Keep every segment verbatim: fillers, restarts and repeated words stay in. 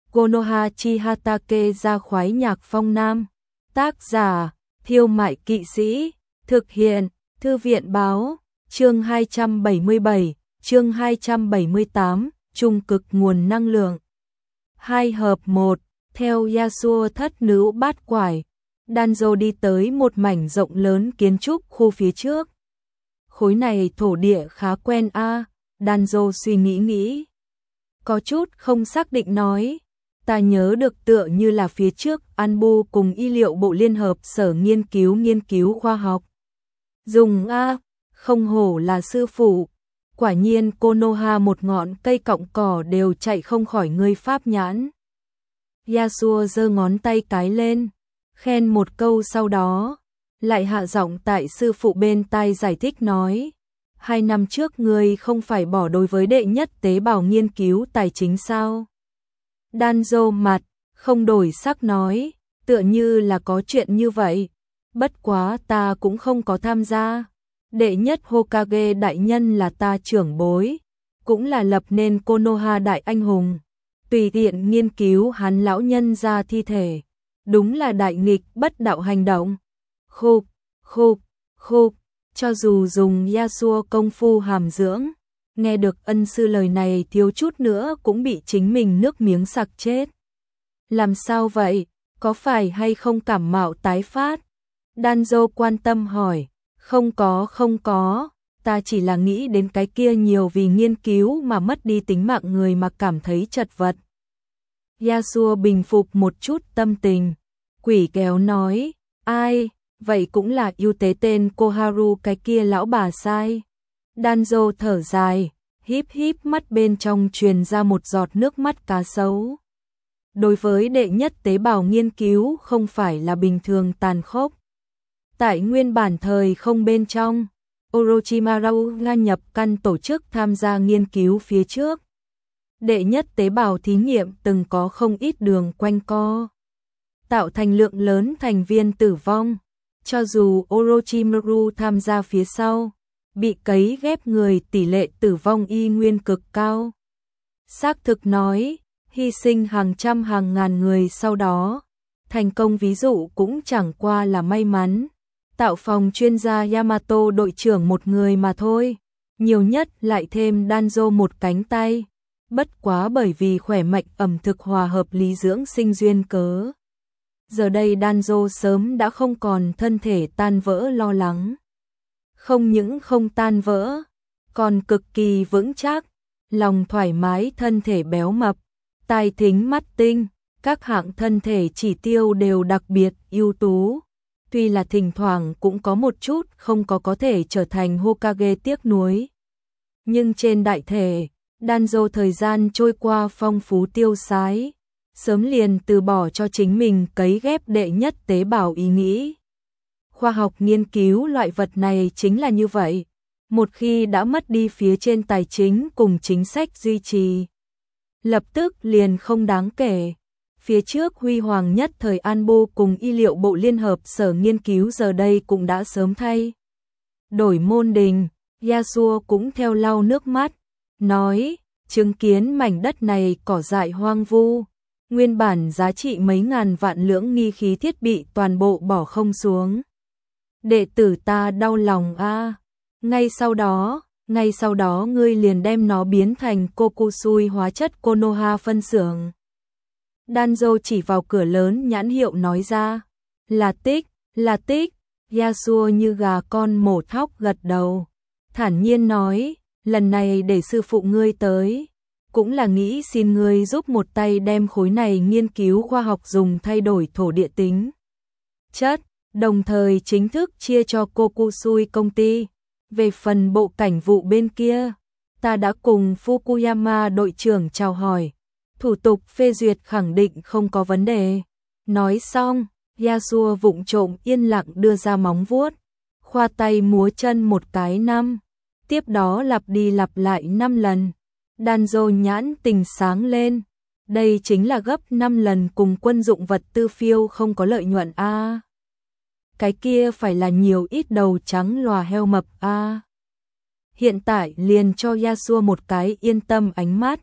Konoha Chihatake ra khoái nhạc phong nam. Tác giả, Thiêu Mại Kỵ Sĩ. Thực hiện, Thư viện Báo. Chương hai trăm bảy mươi bảy, chương hai trăm bảy mươi tám, trung cực nguồn năng lượng. Hai hợp một, theo Yasuo thất nữ bát quải, Danzo đi tới một mảnh rộng lớn kiến trúc khu phía trước. Khối này thổ địa khá quen a, à, Danzo suy nghĩ nghĩ. Có chút không xác định nói, ta nhớ được tựa như là phía trước Anbu cùng y liệu bộ liên hợp sở nghiên cứu nghiên cứu khoa học. Dùng a, không hổ là sư phụ, quả nhiên Konoha một ngọn cây cọng cỏ đều chạy không khỏi ngươi pháp nhãn. Yasuo giơ ngón tay cái lên, khen một câu sau đó, lại hạ giọng tại sư phụ bên tai giải thích nói, hai năm trước ngươi không phải bỏ đối với đệ nhất tế bào nghiên cứu tài chính sao? Danzo mặt, không đổi sắc nói, tựa như là có chuyện như vậy, bất quá ta cũng không có tham gia. Đệ nhất Hokage đại nhân là ta trưởng bối, cũng là lập nên Konoha đại anh hùng. Tùy tiện nghiên cứu hắn lão nhân ra thi thể, đúng là đại nghịch bất đạo hành động. Khục, khục, khục, cho dù dùng Yasuo công phu hàm dưỡng, nghe được ân sư lời này thiếu chút nữa cũng bị chính mình nước miếng sặc chết. Làm sao vậy, có phải hay không cảm mạo tái phát? Danzo quan tâm hỏi. Không có không có, ta chỉ là nghĩ đến cái kia nhiều vì nghiên cứu mà mất đi tính mạng người mà cảm thấy chật vật. Yasuo bình phục một chút tâm tình, quỷ kéo nói, ai, vậy cũng là ưu tế tên Koharu cái kia lão bà sai. Danzo thở dài, híp híp mắt bên trong truyền ra một giọt nước mắt cá sấu. Đối với đệ nhất tế bào nghiên cứu không phải là bình thường tàn khốc. Tại nguyên bản thời không bên trong, Orochimaru gia nhập căn tổ chức tham gia nghiên cứu phía trước. Đệ nhất tế bào thí nghiệm từng có không ít đường quanh co, tạo thành lượng lớn thành viên tử vong. Cho dù Orochimaru tham gia phía sau, bị cấy ghép người tỷ lệ tử vong y nguyên cực cao. Xác thực nói, hy sinh hàng trăm hàng ngàn người sau đó, thành công ví dụ cũng chẳng qua là may mắn. Tạo phòng chuyên gia Yamato đội trưởng một người mà thôi, nhiều nhất lại thêm Danzo một cánh tay, bất quá bởi vì khỏe mạnh ẩm thực hòa hợp lý dưỡng sinh duyên cớ. Giờ đây Danzo sớm đã không còn thân thể tan vỡ lo lắng. Không những không tan vỡ, còn cực kỳ vững chắc, lòng thoải mái thân thể béo mập, tai thính mắt tinh, các hạng thân thể chỉ tiêu đều đặc biệt ưu tú. Tuy là thỉnh thoảng cũng có một chút không có có thể trở thành Hokage tiếc nuối. Nhưng trên đại thể, Danzo thời gian trôi qua phong phú tiêu sái, sớm liền từ bỏ cho chính mình cấy ghép đệ nhất tế bào ý nghĩ. Khoa học nghiên cứu loại vật này chính là như vậy, một khi đã mất đi phía trên tài chính cùng chính sách duy trì, lập tức liền không đáng kể. Phía trước huy hoàng nhất thời Anbu cùng y liệu bộ liên hợp sở nghiên cứu giờ đây cũng đã sớm thay đổi môn đình. Yasuo cũng theo lau nước mắt, nói, chứng kiến mảnh đất này cỏ dại hoang vu, nguyên bản giá trị mấy ngàn vạn lưỡng nghi khí thiết bị toàn bộ bỏ không xuống. Đệ tử ta đau lòng a. À. Ngay sau đó, ngay sau đó ngươi liền đem nó biến thành Kokusui hóa chất Konoha phân xưởng. Danzo chỉ vào cửa lớn nhãn hiệu nói ra, là tích, là tích. Yasuo như gà con mổ thóc gật đầu, thản nhiên nói, lần này để sư phụ ngươi tới, cũng là nghĩ xin ngươi giúp một tay đem khối này nghiên cứu khoa học dùng thay đổi thổ địa tính chất, đồng thời chính thức chia cho Kokusui công ty. Về phần bộ cảnh vụ bên kia, ta đã cùng Fukuyama đội trưởng chào hỏi, thủ tục phê duyệt khẳng định không có vấn đề. Nói xong, Yasuo vụng trộm yên lặng đưa ra móng vuốt, khoa tay múa chân một cái năm, tiếp đó lặp đi lặp lại năm lần. Danzo nhãn tình sáng lên, đây chính là gấp năm lần cùng quân dụng vật tư phiêu không có lợi nhuận a. À. Cái kia phải là nhiều ít đầu trắng lòa heo mập a. À. Hiện tại liền cho Yasuo một cái yên tâm ánh mắt,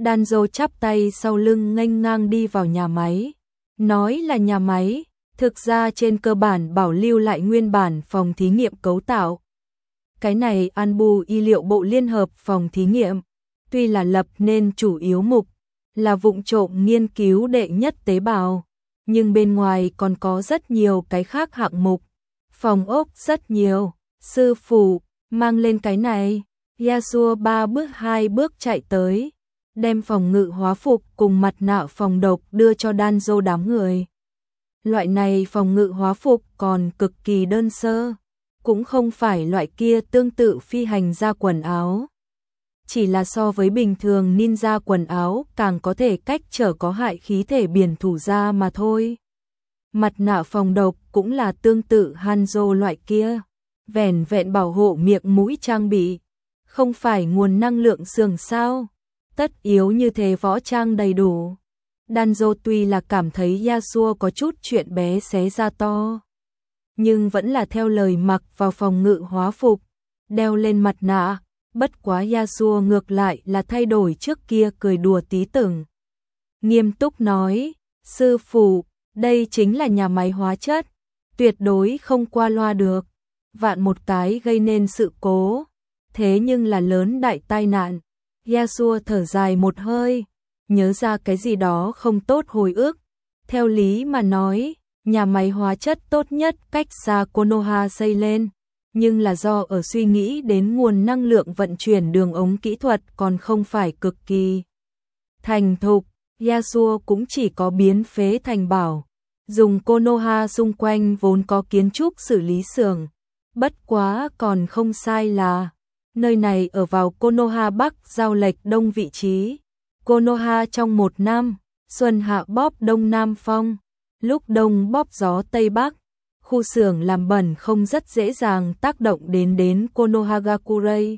Danzo chắp tay sau lưng nghênh ngang đi vào nhà máy. Nói là nhà máy, thực ra trên cơ bản bảo lưu lại nguyên bản phòng thí nghiệm cấu tạo. Cái này Anbu y liệu bộ liên hợp phòng thí nghiệm, tuy là lập nên chủ yếu mục là vụng trộm nghiên cứu đệ nhất tế bào, nhưng bên ngoài còn có rất nhiều cái khác hạng mục, phòng ốc rất nhiều. Sư phụ, mang lên cái này. Yasuo ba bước hai bước chạy tới, đem phòng ngự hóa phục cùng mặt nạ phòng độc đưa cho Danzo đám người. Loại này phòng ngự hóa phục còn cực kỳ đơn sơ, cũng không phải loại kia tương tự phi hành gia quần áo. Chỉ là so với bình thường ninja quần áo càng có thể cách trở có hại khí thể biển thủ ra mà thôi. Mặt nạ phòng độc cũng là tương tự Hanzo loại kia, vẻn vẹn bảo hộ miệng mũi trang bị, không phải nguồn năng lượng sườn sao. Tất yếu như thế võ trang đầy đủ. Danzo tuy là cảm thấy Yasuo có chút chuyện bé xé ra to, nhưng vẫn là theo lời mặc vào phòng ngự hóa phục, đeo lên mặt nạ. Bất quá Yasuo ngược lại là thay đổi trước kia cười đùa tí tưởng. Nghiêm túc nói, sư phụ, đây chính là nhà máy hóa chất, tuyệt đối không qua loa được. Vạn một cái gây nên sự cố, thế nhưng là lớn đại tai nạn. Yasuo thở dài một hơi, nhớ ra cái gì đó không tốt hồi ức. Theo lý mà nói, nhà máy hóa chất tốt nhất cách xa Konoha xây lên, nhưng là do ở suy nghĩ đến nguồn năng lượng vận chuyển đường ống kỹ thuật còn không phải cực kỳ thành thục, Yasuo cũng chỉ có biến phế thành bảo, dùng Konoha xung quanh vốn có kiến trúc xử lý xưởng. Bất quá còn không sai là nơi này ở vào Konoha Bắc giao lệch đông vị trí. Konoha trong một năm, xuân hạ bóp đông nam phong, lúc đông bóp gió tây bắc. Khu xưởng làm bẩn không rất dễ dàng tác động đến đến Konohagakure.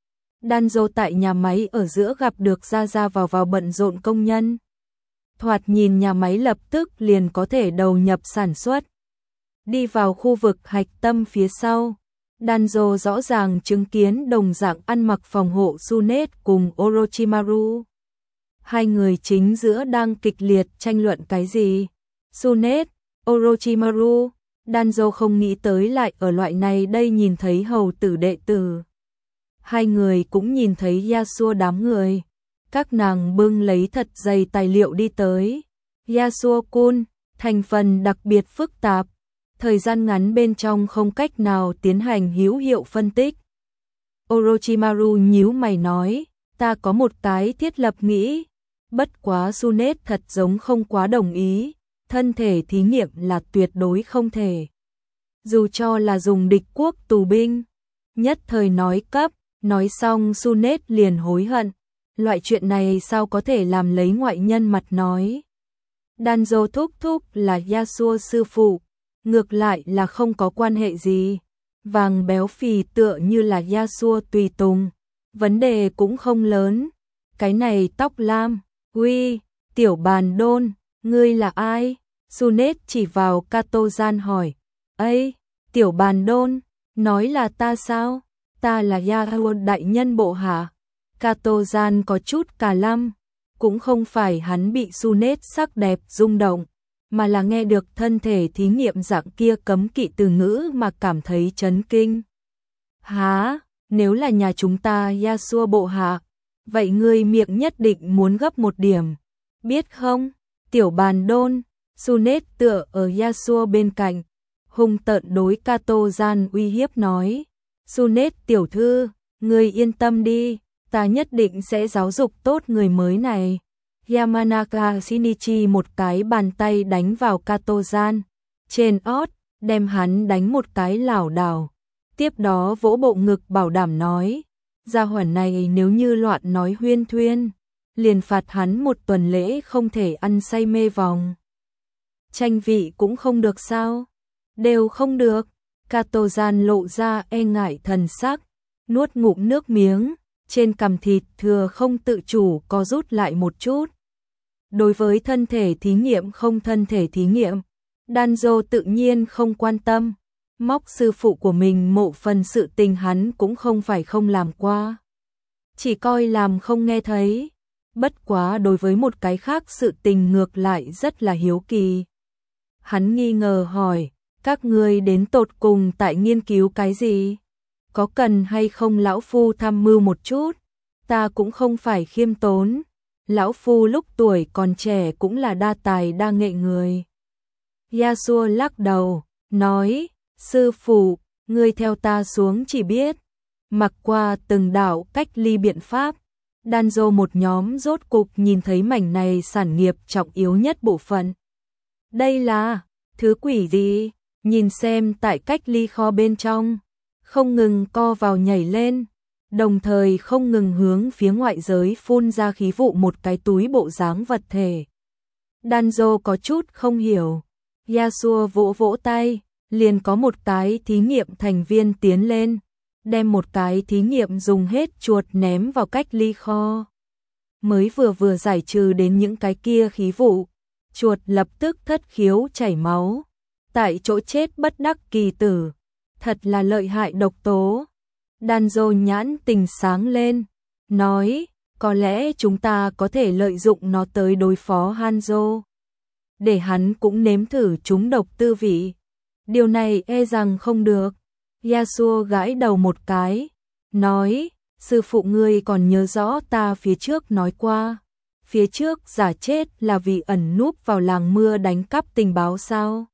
Danzo tại nhà máy ở giữa gặp được ra ra vào vào bận rộn công nhân. Thoạt nhìn nhà máy lập tức liền có thể đầu nhập sản xuất. Đi vào khu vực hạch tâm phía sau, Danzo rõ ràng chứng kiến đồng dạng ăn mặc phòng hộ Tsunet cùng Orochimaru. Hai người chính giữa đang kịch liệt tranh luận cái gì. Tsunet, Orochimaru, Danzo không nghĩ tới lại ở loại này đây nhìn thấy hầu tử đệ tử. Hai người cũng nhìn thấy Yasuo đám người. Các nàng bưng lấy thật dày tài liệu đi tới. Yasuo-kun, thành phần đặc biệt phức tạp. Thời gian ngắn bên trong không cách nào tiến hành hữu hiệu phân tích. Orochimaru nhíu mày nói, ta có một cái thiết lập nghĩ. Bất quá Tsunet thật giống không quá đồng ý. Thân thể thí nghiệm là tuyệt đối không thể. Dù cho là dùng địch quốc tù binh. Nhất thời nói cấp, nói xong Tsunet liền hối hận. Loại chuyện này sao có thể làm lấy ngoại nhân mặt nói. Danzo thúc thúc là Yasuo sư phụ, ngược lại là không có quan hệ gì. Vàng béo phì tựa như là Yasuo tùy tùng, vấn đề cũng không lớn. Cái này tóc lam, uy, tiểu bàn đôn, ngươi là ai? Tsunet chỉ vào Kato-gian hỏi. Ây, tiểu bàn đôn, nói là ta sao? Ta là Yasuo đại nhân bộ hạ. Kato-gian có chút cà lăm, cũng không phải hắn bị Tsunet sắc đẹp rung động, mà là nghe được thân thể thí nghiệm dạng kia cấm kỵ từ ngữ mà cảm thấy chấn kinh. Hả, nếu là nhà chúng ta Yasuo bộ hạ, vậy ngươi miệng nhất định muốn gấp một điểm, biết không? Tiểu bàn đôn, Tsunet tựa ở Yasuo bên cạnh, hung tợn đối Kato-gian uy hiếp nói. Tsunet tiểu thư, ngươi yên tâm đi, ta nhất định sẽ giáo dục tốt người mới này. Yamanaka Shinichi một cái bàn tay đánh vào Kato-gian trên ót, đem hắn đánh một cái lảo đảo. Tiếp đó vỗ bộ ngực bảo đảm nói, gia hỏa này nếu như loạn nói huyên thuyên, liền phạt hắn một tuần lễ không thể ăn say mê vòng. Tranh vị cũng không được sao? Đều không được. Kato-gian lộ ra e ngại thần sắc, nuốt ngụm nước miếng, trên cằm thịt thừa không tự chủ co rút lại một chút. Đối với thân thể thí nghiệm không thân thể thí nghiệm, Danzo tự nhiên không quan tâm. Móc sư phụ của mình mộ phần sự tình hắn cũng không phải không làm qua. Chỉ coi làm không nghe thấy. bất quá đối với một cái khác sự tình ngược lại rất là hiếu kỳ. Hắn nghi ngờ hỏi, các ngươi đến tột cùng tại nghiên cứu cái gì? Có cần hay không lão phu tham mưu một chút? Ta cũng không phải khiêm tốn. Lão phu lúc tuổi còn trẻ cũng là đa tài đa nghệ người. Yasuo lắc đầu, nói, sư phụ, ngươi theo ta xuống chỉ biết. Mặc qua từng đạo cách ly biện pháp, Danzo một nhóm rốt cục nhìn thấy mảnh này sản nghiệp trọng yếu nhất bộ phận. Đây là thứ quỷ gì? Nhìn xem tại cách ly kho bên trong, không ngừng co vào nhảy lên, đồng thời không ngừng hướng phía ngoại giới phun ra khí vụ một cái túi bộ dáng vật thể. Danzo có chút không hiểu. Yasuo vỗ vỗ tay, liền có một cái thí nghiệm thành viên tiến lên, đem một cái thí nghiệm dùng hết chuột ném vào cách ly kho. Mới vừa vừa giải trừ đến những cái kia khí vụ, chuột lập tức thất khiếu chảy máu, tại chỗ chết bất đắc kỳ tử. Thật là lợi hại độc tố. Danzo nhãn tình sáng lên, nói, có lẽ chúng ta có thể lợi dụng nó tới đối phó Hanzo, để hắn cũng nếm thử chúng độc tư vị. Điều này e rằng không được. Yasuo gãi đầu một cái, nói, sư phụ ngươi còn nhớ rõ ta phía trước nói qua, phía trước giả chết là vì ẩn núp vào làng mưa đánh cắp tình báo sao?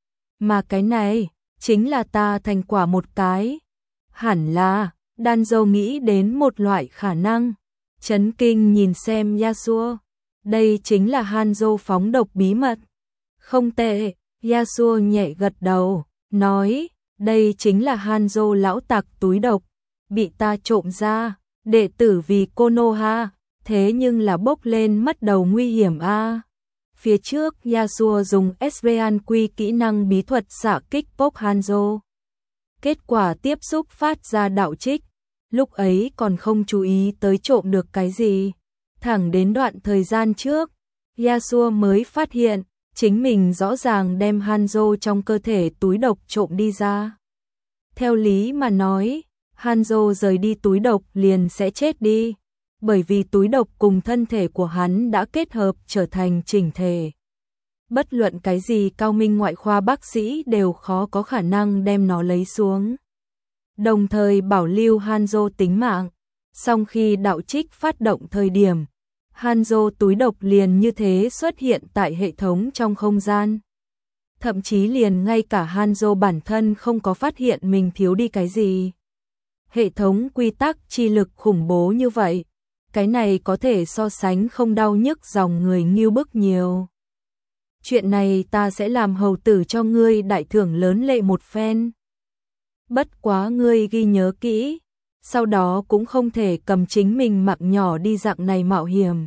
Mà cái này, chính là ta thành quả một cái. Hẳn là, Danzo nghĩ đến một loại khả năng. Chấn kinh nhìn xem Yasuo, đây chính là Hanzo phóng độc bí mật. Không tệ, Yasuo nhẹ gật đầu, nói, đây chính là Hanzo lão tặc túi độc, bị ta trộm ra, đệ tử vì Konoha, thế nhưng là bốc lên mất đầu nguy hiểm a. Phía trước Yasuo dùng Espean Quy kỹ năng bí thuật xạ kích bốc Hanzo. Kết quả tiếp xúc phát ra đạo trích, lúc ấy còn không chú ý tới trộm được cái gì. Thẳng đến đoạn thời gian trước, Yasuo mới phát hiện, chính mình rõ ràng đem Hanzo trong cơ thể túi độc trộm đi ra. Theo lý mà nói, Hanzo rời đi túi độc liền sẽ chết đi, bởi vì túi độc cùng thân thể của hắn đã kết hợp trở thành chỉnh thể. Bất luận cái gì cao minh ngoại khoa bác sĩ đều khó có khả năng đem nó lấy xuống. Đồng thời bảo lưu Hanzo tính mạng, song khi đạo trích phát động thời điểm, Hanzo túi độc liền như thế xuất hiện tại hệ thống trong không gian. Thậm chí liền ngay cả Hanzo bản thân không có phát hiện mình thiếu đi cái gì. Hệ thống quy tắc chi lực khủng bố như vậy, cái này có thể so sánh không đau nhức dòng người nghiêu bức nhiều. Chuyện này ta sẽ làm hầu tử cho ngươi đại thưởng lớn lệ một phen. Bất quá ngươi ghi nhớ kỹ, sau đó cũng không thể cầm chính mình mạng nhỏ đi dạng này mạo hiểm.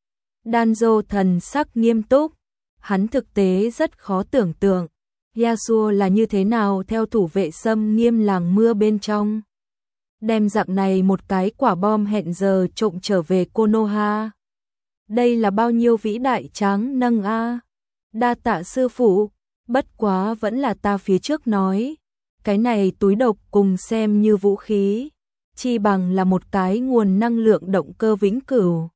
Danzo thần sắc nghiêm túc, hắn thực tế rất khó tưởng tượng, Yasuo là như thế nào theo thủ vệ xâm nghiêm làng mưa bên trong. Đem dạng này một cái quả bom hẹn giờ trộm trở về Konoha. Đây là bao nhiêu vĩ đại tráng nâng a. Đa tạ sư phụ, bất quá vẫn là ta phía trước nói, cái này túi độc cùng xem như vũ khí, chi bằng là một cái nguồn năng lượng động cơ vĩnh cửu.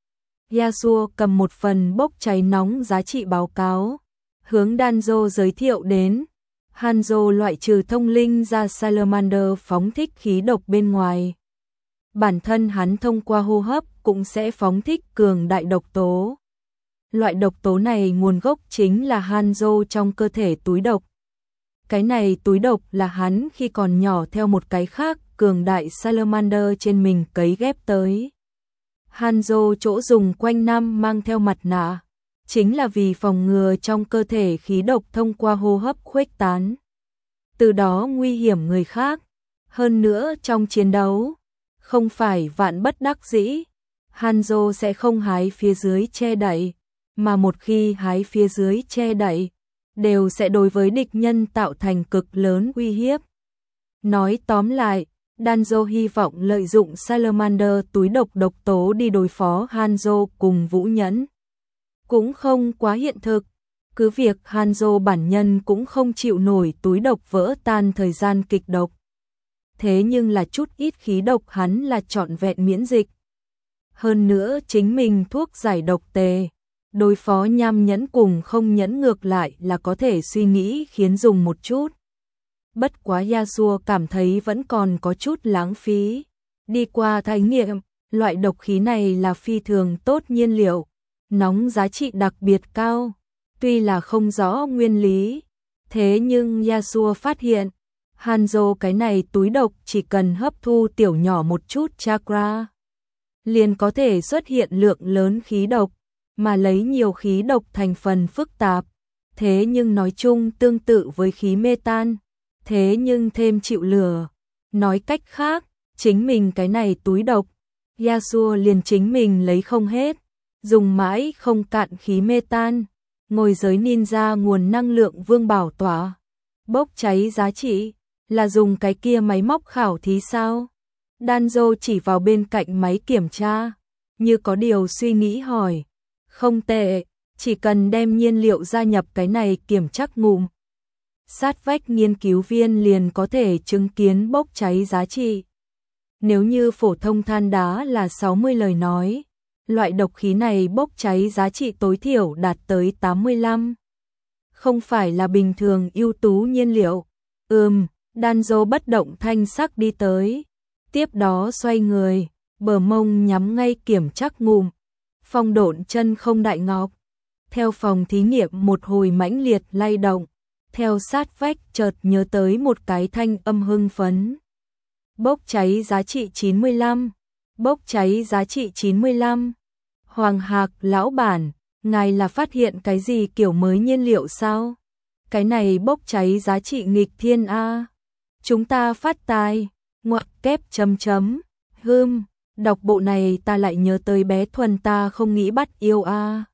Yasuo cầm một phần bốc cháy nóng giá trị báo cáo, hướng Danzo giới thiệu đến. Hanzo loại trừ thông linh ra Salamander phóng thích khí độc bên ngoài. Bản thân hắn thông qua hô hấp cũng sẽ phóng thích cường đại độc tố. Loại độc tố này nguồn gốc chính là Hanzo trong cơ thể túi độc. Cái này túi độc là hắn khi còn nhỏ theo một cái khác cường đại Salamander trên mình cấy ghép tới. Hanzo chỗ dùng quanh năm mang theo mặt nạ, chính là vì phòng ngừa trong cơ thể khí độc thông qua hô hấp khuếch tán, từ đó nguy hiểm người khác. Hơn nữa trong chiến đấu, không phải vạn bất đắc dĩ, Hanzo sẽ không hái phía dưới che đậy, mà một khi hái phía dưới che đậy, đều sẽ đối với địch nhân tạo thành cực lớn uy hiếp. Nói tóm lại, Danzo hy vọng lợi dụng Salamander túi độc độc tố đi đối phó Hanzo cùng Vũ Nhẫn. Cũng không quá hiện thực, cứ việc Hanzo bản nhân cũng không chịu nổi túi độc vỡ tan thời gian kịch độc. Thế nhưng là chút ít khí độc hắn là trọn vẹn miễn dịch. Hơn nữa chính mình thuốc giải độc tề, đối phó nham nhẫn cùng không nhẫn ngược lại là có thể suy nghĩ khiến dùng một chút. Bất quá Yasuo cảm thấy vẫn còn có chút lãng phí. Đi qua thí nghiệm, loại độc khí này là phi thường tốt nhiên liệu, nóng giá trị đặc biệt cao, tuy là không rõ nguyên lý. Thế nhưng Yasuo phát hiện, Hanzo cái này túi độc chỉ cần hấp thu tiểu nhỏ một chút chakra, liền có thể xuất hiện lượng lớn khí độc, mà lấy nhiều khí độc thành phần phức tạp. Thế nhưng nói chung tương tự với khí metan, thế nhưng thêm chịu lửa. Nói cách khác, chính mình cái này túi độc, Yasuo liền chính mình lấy không hết, dùng mãi không cạn khí metan. Ngồi giới ninja nguồn năng lượng vương bảo tỏa, bốc cháy giá trị, là dùng cái kia máy móc khảo thí sao? Danzo chỉ vào bên cạnh máy kiểm tra, như có điều suy nghĩ hỏi. Không tệ, chỉ cần đem nhiên liệu gia nhập cái này kiểm chắc ngụm. Sát vách nghiên cứu viên liền có thể chứng kiến bốc cháy giá trị. Nếu như phổ thông than đá là sáu mươi lời nói, loại độc khí này bốc cháy giá trị tối thiểu đạt tới tám mươi lăm. Không phải là bình thường ưu tú nhiên liệu. Ừm, Danzo bất động thanh sắc đi tới. Tiếp đó xoay người, bờ mông nhắm ngay kiểm chắc ngụm. Phong độn chân không đại ngọc. Theo phòng thí nghiệm một hồi mãnh liệt lay động. Theo sát vách chợt nhớ tới một cái thanh âm hưng phấn. Bốc cháy giá trị chín mươi lăm. Bốc cháy giá trị chín mươi lăm. Hoàng Hạc lão bản, ngài là phát hiện cái gì kiểu mới nhiên liệu sao? Cái này bốc cháy giá trị nghịch thiên a. Chúng ta phát tài, ngoặc kép chấm chấm. Hừm, đọc bộ này ta lại nhớ tới bé Thuần ta không nghĩ bắt yêu a.